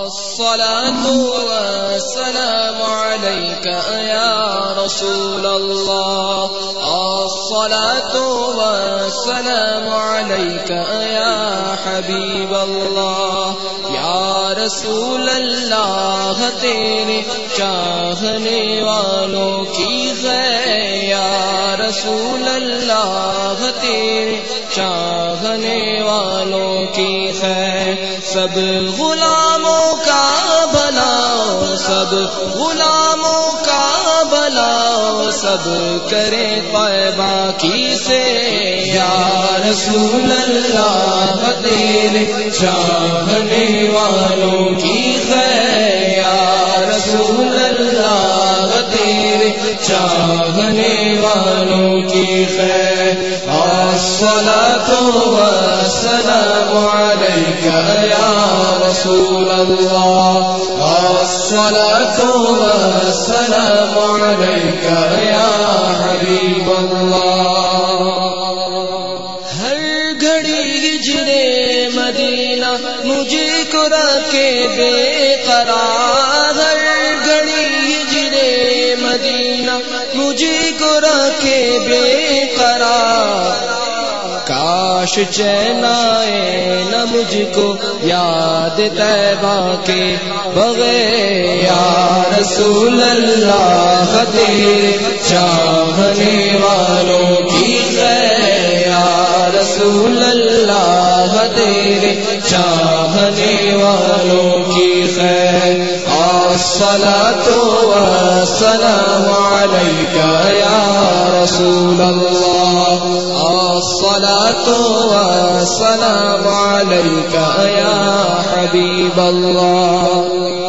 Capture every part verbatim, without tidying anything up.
الصلاة والسلام عليك يا رسول الله الصلاة والسلام عليك يا حبيب الله یا رسول اللہ تیرے چاہنے والوں کی خیر یا رسول اللہ تیرے چاہنے والوں کی خیر سب غلاموں کا بھلا سب غلاموں کا بھلا سب کرے طیبہ کی سے یا رسول اللہ تیرے چاہنے والوں کی خیر یا رسول اللہ تیرے چاہنے والوں کی خیر الصلاة والسلام عليك يا رسول الله الصلاة والسلام عليك يا حبيب الله ہر گھڑی ہجرے مدینہ مجھے کو رکھے بے قرار ہر گھڑی ہجرے مدینہ مجھے کو رکھے بے قرار کاش چین آئے نہ مجھ کو یاد طیبہ کے بغیر یا رسول اللہ تیرے چاہنے والوں کی خیر یا رسول اللہ تیرے چاہنے والوں کی خیر الصلاة والسلام عليك يا رسول الله الصلاة والسلام عليك يا حبيب الله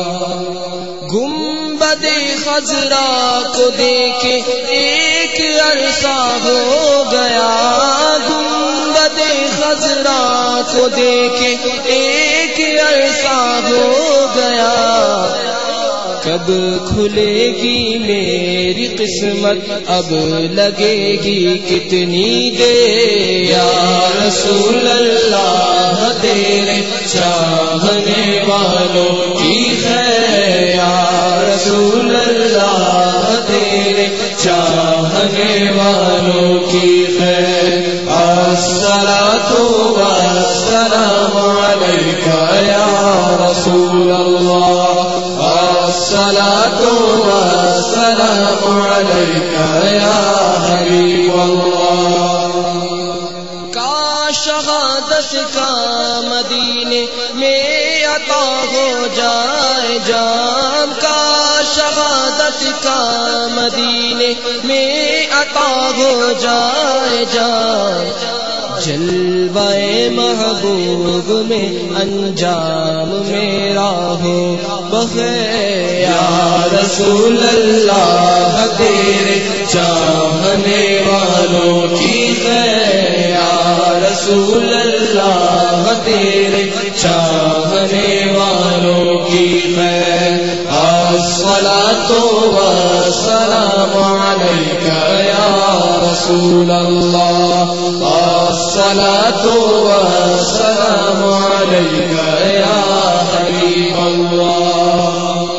گنبد خضرا کو دیکھے ایک عرصہ ہو گیا گنبد خضرا کو دیکھے ایک عرصہ ہو گیا کب کھلے گی میری قسمت اب لگے گی کتنی دیر یا رسول اللہ تیرے چاہنے والوں کی خیر یا رسول اللہ تیرے چاہنے والوں کی خیر الصلاة والسلام عليك يا رسول الله الصلاة والسلام عليك يا حبيب الله کاش شہادت کا مدینے میں عطا ہو جائے جام کاش شہادت کا مدینے میں عطا ہو جائے جام جلوائے محبوب میں انجام میرا ہو بخیر یا رسول اللہ تیرے چاہنے والوں کی خیر یا رسول اللہ تیرے چاہنے والوں کی خیر الصلاة والسلام عليك يا رسول الله الصلاة والسلام عليك يا حبيب الله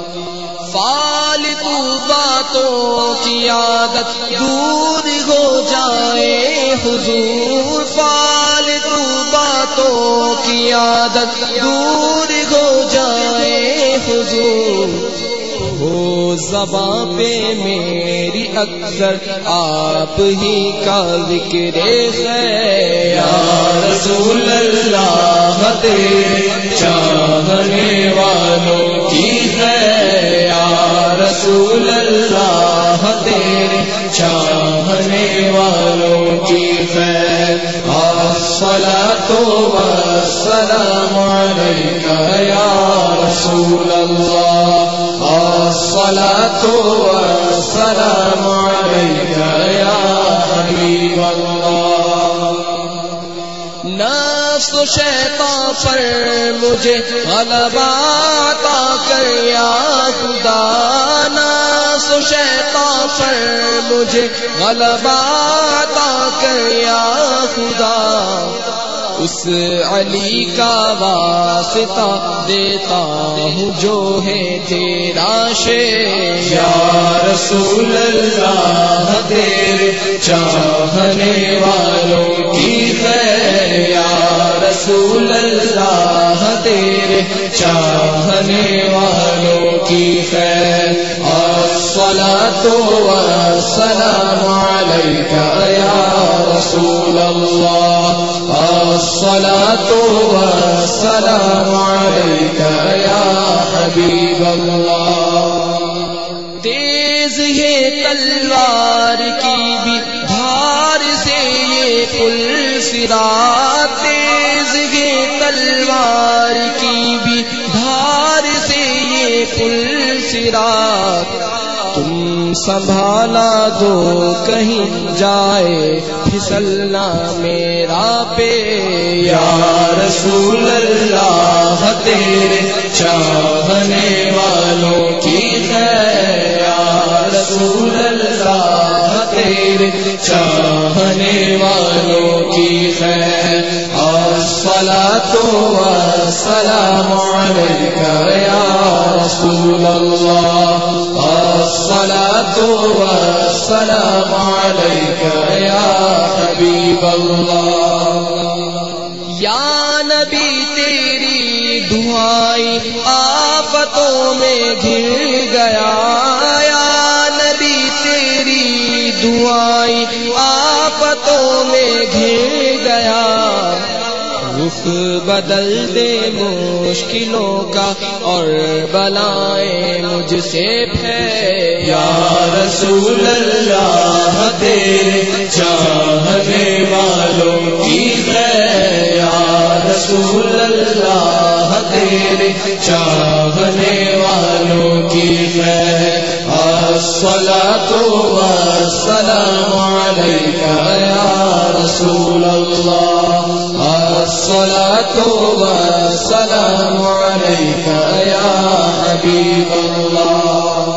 فالتو باتوں کی عادت دور ہو جائے حضور فالتو باتوں کی عادت دور ہو جائے حضور ہو زباں پہ میری اکثر آپ ہی کا ذکر خیر یا رسول اللہ تیرے چاہنے والوں کی خیر یا رسول اللہ تیرے چاہنے والوں کی خیر الصلاة والسلام عليك يا رسول الله الصلاة والسلام عليك يا حبيب الله نفس و شیطان پر مجھے غلبہ عطا کر یا خدا نفس و شیطان پر مجھے غلبہ عطا کر یا خدا اس علی کا واسطہ دیتا ہوں جو ہے تیرا شیر. یا رسول اللہ تیرے چاہنے والوں کی خیر. یا رسول اللہ تیرے چاہنے والوں کی خیر. الصلاۃ والسلام علیک یا رسول اللہ. الصلاۃ والسلام علیک یا حبیب اللہ. تیز ہے تلوار کی بھی دھار سے یہ پل صراط. تیز ہے تلوار کی بھی دھار سے یہ پل صراط. تم سنبھالا دو کہیں جائے پھسلنا میرا پہ. یا رسول اللہ تیرے چاہنے والوں کی خیر. یا رسول اللہ تیرے چاہنے والوں کی خیر. الصلاۃ والسلام علیک یا رسول اللہ. الصلاۃ والسلام علیک یا حبیب اللہ. یا نبی تیری دعائی آفتوں میں گھر گیا. یا نبی تیری دعائی آفتوں میں گھر گیا. رخ بدل دے مشکلوں کا اور بلائیں مجھ سے پھیر. یا رسول اللہ تیرے چاہنے والوں کی خیر. یا رسول اللہ تیرے چاہنے والوں کی خیر. الصلاۃ والسلام علیک یا رسول اللہ. الصلاۃ والسلام علیک یا حبیب اللہ.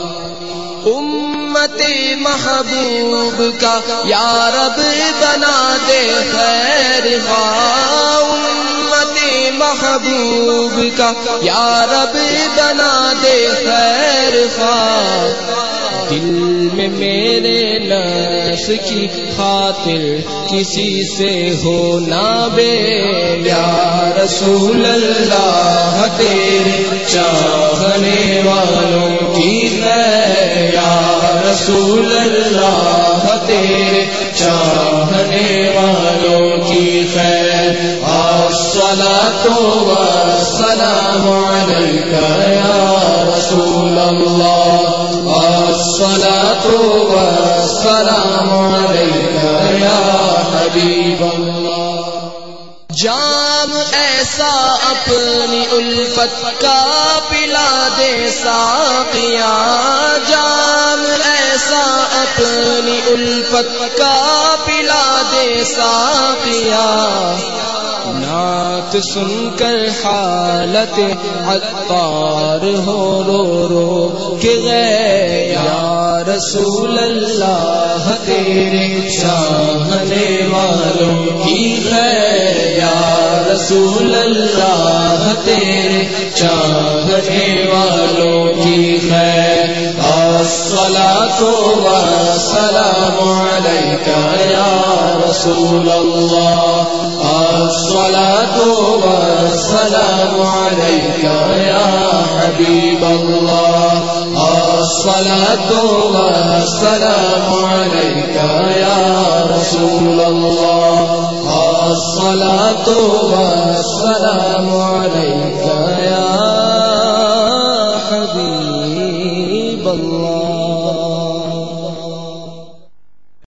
امت محبوب کا یا رب بنا دے خیر خواہ. امت محبوب کا یا رب بنا دے خیر خواہ. دل میں میرے نفس کی خاطر کسی سے ہو نہ بے. یا رسول اللہ تیرے چاہنے والوں کی خیر. یا رسول اللہ تیرے چاہنے والوں کی خیر. الصلاۃ والسلام علیک یا رسول اللہ. الصلاۃ والسلام علیک یا حبیب اللہ. جام ایسا اپنی الفت کا پلا دے ساقیا. جام ایسا اپنی الفت کا پلا دے ساقیا. نعت سن کر حالت عطار ہو رو رو کہ گئے. یا رسول اللہ تیرے چاہنے والوں کی خیر. یا رسول اللہ تیرے چاہنے والوں کی خیر. الصلاۃ والسلام علیک یا رسول اللہ. الصلاۃ والسلام علیک یا حبیب اللہ. الصلاۃ والسلام علیک یا رسول اللہ. الصلاۃ والسلام علیک یا حبیب اللہ.